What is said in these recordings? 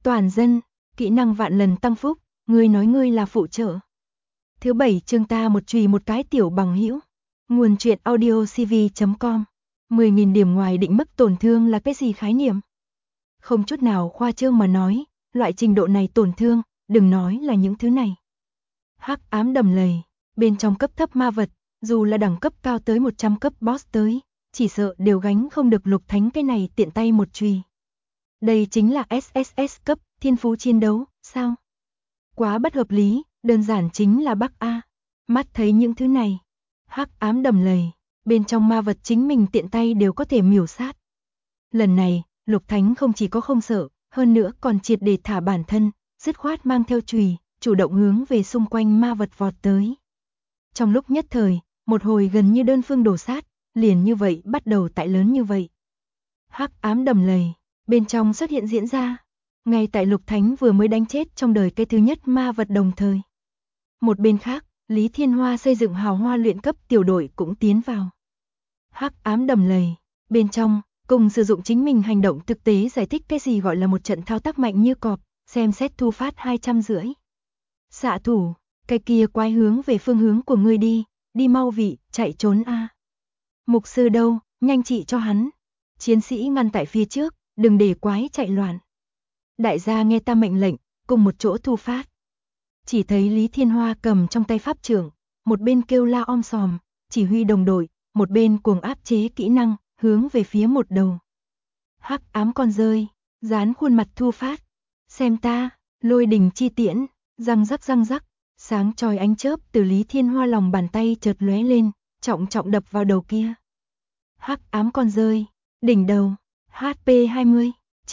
Toàn dân, kỹ năng vạn lần tăng phúc, ngươi nói ngươi là phụ trợ. Thứ 7 chương ta một chùy một cái tiểu bằng hữu. Nguồn truyện audiocv.com. 10.000 điểm ngoài định mức tổn thương là cái gì khái niệm? Không chút nào khoa trương mà nói, loại trình độ này tổn thương, đừng nói là những thứ này. Hắc ám đầm lầy, bên trong cấp thấp ma vật, dù là đẳng cấp cao tới 100 cấp boss tới, chỉ sợ đều gánh không được Lục Thánh cái này tiện tay một chùy. Đây chính là SSS cấp, thiên phú chiến đấu, sao? Quá bất hợp lý, đơn giản chính là Bắc A. Mắt thấy những thứ này, hắc ám đầm lầy, bên trong ma vật chính mình tiện tay đều có thể miểu sát. Lần này, Lục Thánh không chỉ có không sợ, hơn nữa còn triệt để thả bản thân, dứt khoát mang theo chùy, chủ động hướng về xung quanh ma vật vọt tới. Trong lúc nhất thời, một hồi gần như đơn phương đổ sát, liền như vậy bắt đầu tại lớn như vậy. Hắc ám đầm lầy, bên trong xuất hiện diễn ra, ngay tại Lục Thánh vừa mới đánh chết trong đời cái thứ nhất ma vật đồng thời. Một bên khác, Lý Thiên Hoa xây dựng hào hoa luyện cấp tiểu đội cũng tiến vào. Hắc ám đầm lầy, bên trong, cùng sử dụng chính mình hành động thực tế giải thích cái gì gọi là một trận thao tác mạnh như cọp, xem xét thu phát 250. Xạ thủ, cái kia quái hướng về phương hướng của ngươi đi mau vị, chạy trốn a. Mục sư đâu, nhanh trị cho hắn. Chiến sĩ ngăn tại phía trước, đừng để quái chạy loạn. Đại gia nghe ta mệnh lệnh, cùng một chỗ thu phát. Chỉ thấy Lý Thiên Hoa cầm trong tay pháp trượng, một bên kêu la om sòm, chỉ huy đồng đội, một bên cuồng áp chế kỹ năng, hướng về phía một đầu. Hắc ám con rơi, dán khuôn mặt thu phát. Xem ta, lôi đình chi tiễn, răng rắc, sáng chói ánh chớp từ Lý Thiên Hoa lòng bàn tay chợt lóe lên, trọng trọng đập vào đầu kia. Hắc ám con rơi, đỉnh đầu, HP 20,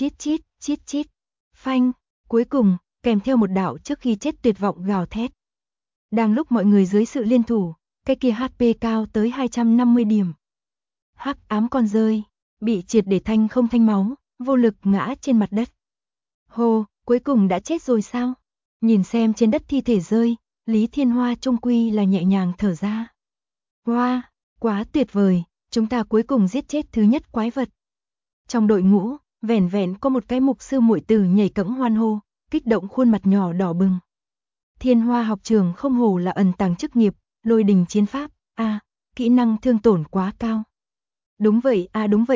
chít, phanh, cuối cùng, kèm theo một đạo trước khi chết tuyệt vọng gào thét. Đang lúc mọi người dưới sự liên thủ, cái kia HP cao tới 250 điểm. Hắc ám con rơi, bị triệt để thanh không thanh máu, vô lực ngã trên mặt đất. Hô, cuối cùng đã chết rồi sao? Nhìn xem trên đất thi thể rơi, Lý Thiên Hoa trung quy là nhẹ nhàng thở ra. Wow, quá tuyệt vời, chúng ta cuối cùng giết chết thứ nhất quái vật. Trong đội ngũ, vẻn vẹn có một cái mục sư muội tử nhảy cẫng hoan hô, kích động khuôn mặt nhỏ đỏ bừng. Thiên Hoa học trường không hổ là ẩn tàng chức nghiệp, lôi đình chiến pháp, kỹ năng thương tổn quá cao. Đúng vậy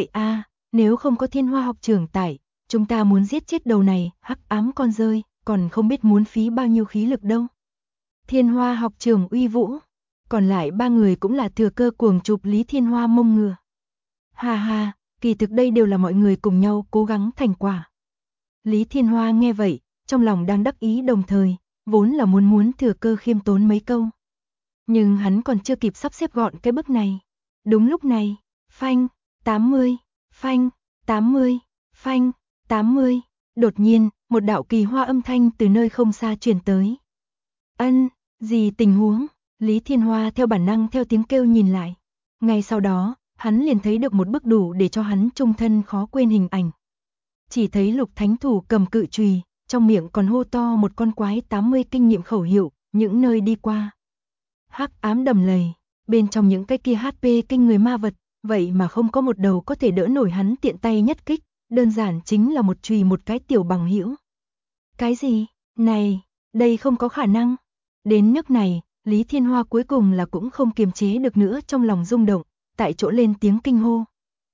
nếu không có Thiên Hoa học trường tải, chúng ta muốn giết chết đầu này, hắc ám con rơi, còn không biết muốn phí bao nhiêu khí lực đâu. Thiên Hoa học trường uy vũ, còn lại ba người cũng là thừa cơ cuồng chụp Lý Thiên Hoa mông ngựa. Ha, kỳ thực đây đều là mọi người cùng nhau cố gắng thành quả. Lý Thiên Hoa nghe vậy, trong lòng đang đắc ý đồng thời, vốn là muốn thừa cơ khiêm tốn mấy câu. Nhưng hắn còn chưa kịp sắp xếp gọn cái bước này. Đúng lúc này, phanh, 80, phanh, 80, phanh, 80, đột nhiên, một đạo kỳ hoa âm thanh từ nơi không xa truyền tới. Gì tình huống? Lý Thiên Hoa theo bản năng theo tiếng kêu nhìn lại. Ngay sau đó, hắn liền thấy được một bức đủ để cho hắn trung thân khó quên hình ảnh. Chỉ thấy Lục Thánh thủ cầm cự chùy, trong miệng còn hô to một con quái 80 kinh nghiệm khẩu hiệu, những nơi đi qua. Hắc ám đầm lầy, bên trong những cái kia HP kinh người ma vật, vậy mà không có một đầu có thể đỡ nổi hắn tiện tay nhất kích, đơn giản chính là một chùy một cái tiểu bằng hữu. Cái gì? Này, đây không có khả năng. Đến nước này, Lý Thiên Hoa cuối cùng là cũng không kiềm chế được nữa trong lòng rung động, tại chỗ lên tiếng kinh hô.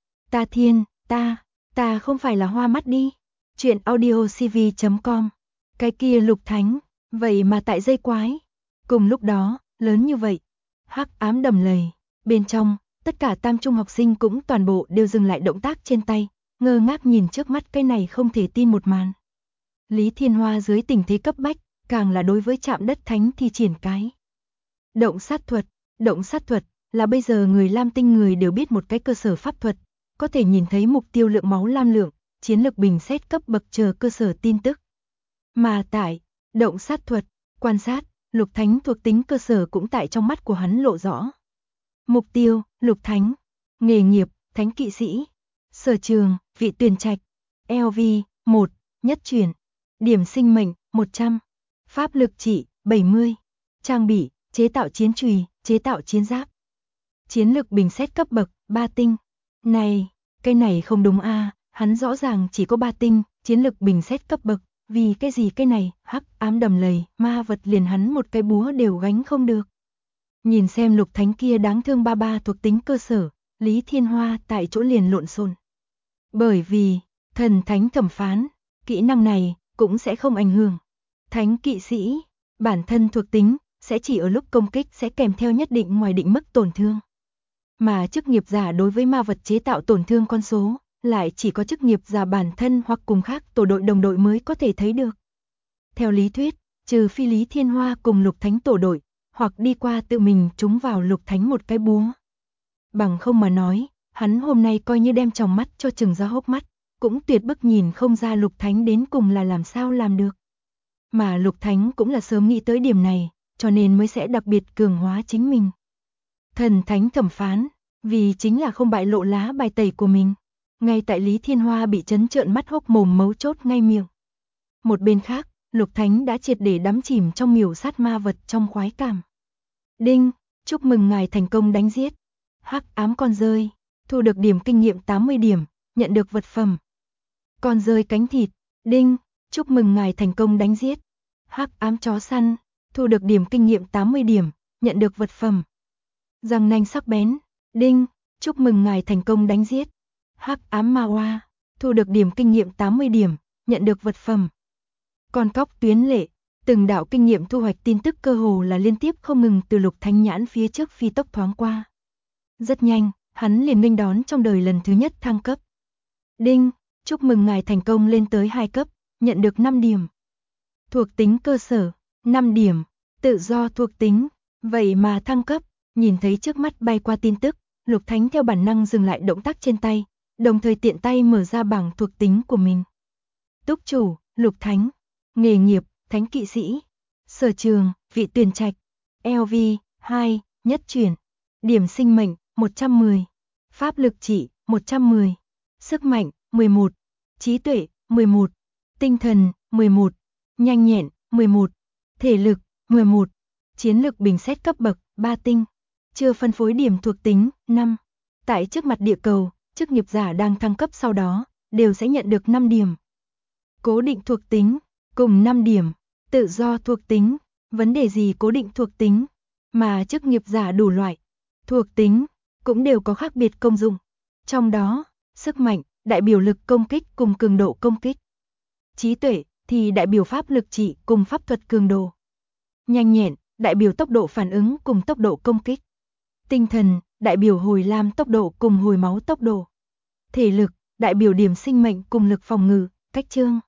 Ta không phải là hoa mắt đi. Chuyện audiocv.com. Cái kia Lục Thánh, vậy mà tại dây quái. Cùng lúc đó, lớn như vậy, hắc ám đầm lầy, bên trong, tất cả tam trung học sinh cũng toàn bộ đều dừng lại động tác trên tay, ngơ ngác nhìn trước mắt cái này không thể tin một màn. Lý Thiên Hoa dưới tình thế cấp bách, càng là đối với Trạm Đất Thánh thi triển cái. Động sát thuật là bây giờ người Lam Tinh người đều biết một cái cơ sở pháp thuật, có thể nhìn thấy mục tiêu lượng máu lam lượng, chiến lực bình xét cấp bậc chờ cơ sở tin tức. Mà tại động sát thuật, quan sát, Lục Thánh thuộc tính cơ sở cũng tại trong mắt của hắn lộ rõ. Mục tiêu, Lục Thánh. Nghề nghiệp, Thánh kỵ sĩ. Sở trường, Vị Tuyền Trạch. LV, 1, nhất chuyển. Điểm sinh mệnh, 100. Pháp lực trị, 70. Trang bị, chế tạo chiến chùy, chế tạo chiến giáp. Chiến lực bình xét cấp bậc, 3 tinh. Này, cái này không đúng a, hắn rõ ràng chỉ có 3 tinh, chiến lực bình xét cấp bậc, Vì cái gì cái này, hắc ám đầm lầy, ma vật liền hắn một cái búa đều gánh không được. Nhìn xem Lục Thánh kia đáng thương ba ba thuộc tính cơ sở, Lý Thiên Hoa tại chỗ liền lộn xộn. Bởi vì, thần thánh thẩm phán, kỹ năng này cũng sẽ không ảnh hưởng. Thánh kỵ sĩ, bản thân thuộc tính sẽ chỉ ở lúc công kích sẽ kèm theo nhất định ngoài định mức tổn thương. Mà chức nghiệp giả đối với ma vật chế tạo tổn thương con số, lại chỉ có chức nghiệp giả bản thân hoặc cùng khác tổ đội đồng đội mới có thể thấy được. Theo lý thuyết, trừ phi Lý Thiên Hoa cùng Lục Thánh tổ đội, hoặc đi qua tự mình trúng vào Lục Thánh một cái búa. Bằng không mà nói, hắn hôm nay coi như đem tròng mắt cho chừng ra hốc mắt, cũng tuyệt bức nhìn không ra Lục Thánh đến cùng là làm sao làm được. Mà Lục Thánh cũng là sớm nghĩ tới điểm này, cho nên mới sẽ đặc biệt cường hóa chính mình. Thần Thánh thẩm phán, vì chính là không bại lộ lá bài tẩy của mình. Ngay tại Lý Thiên Hoa bị chấn trợn mắt hốc mồm mấu chốt ngay miệng. Một bên khác, Lục Thánh đã triệt để đắm chìm trong miểu sát ma vật trong khoái cảm. Đinh, chúc mừng ngài thành công đánh giết hắc ám con dơi, thu được điểm kinh nghiệm 80 điểm, nhận được vật phẩm. Con dơi cánh thịt, đinh, chúc mừng ngài thành công đánh giết hắc ám chó săn, thu được điểm kinh nghiệm 80 điểm, nhận được vật phẩm. Răng nanh sắc bén, đinh, chúc mừng ngài thành công đánh giết hắc ám ma oa, thu được điểm kinh nghiệm 80 điểm, nhận được vật phẩm. Con cóc tuyến lệ, từng đạo kinh nghiệm thu hoạch tin tức cơ hồ là liên tiếp không ngừng từ Lục Thánh nhãn phía trước phi tốc thoáng qua. Rất nhanh, hắn liền nghênh đón trong đời lần thứ nhất thăng cấp. Đinh, chúc mừng ngài thành công lên tới 2 cấp, nhận được 5 điểm. Thuộc tính cơ sở, 5 điểm, tự do thuộc tính, vậy mà thăng cấp, nhìn thấy trước mắt bay qua tin tức, Lục Thánh theo bản năng dừng lại động tác trên tay, đồng thời tiện tay mở ra bảng thuộc tính của mình. Túc chủ, Lục Thánh, nghề nghiệp, Thánh kỵ sĩ, sở trường, vị tuyển trạch, LV, 2, nhất chuyển, điểm sinh mệnh, 110, pháp lực trị, 110, sức mạnh, 11, trí tuệ, 11, tinh thần, 11, nhanh nhẹn, 11, thể lực, 11, chiến lực bình xét cấp bậc, 3 tinh, chưa phân phối điểm thuộc tính, 5. Tại trước mặt địa cầu, chức nghiệp giả đang thăng cấp sau đó, đều sẽ nhận được 5 điểm. Cố định thuộc tính, cùng 5 điểm, tự do thuộc tính, vấn đề gì cố định thuộc tính, mà chức nghiệp giả đủ loại, thuộc tính, cũng đều có khác biệt công dụng. Trong đó, sức mạnh, đại biểu lực công kích cùng cường độ công kích. Trí tuệ, thì đại biểu pháp lực trị cùng pháp thuật cường độ. Nhanh nhẹn, đại biểu tốc độ phản ứng cùng tốc độ công kích. Tinh thần, đại biểu hồi lam tốc độ cùng hồi máu tốc độ. Thể lực, đại biểu điểm sinh mệnh cùng lực phòng ngự, cách chương.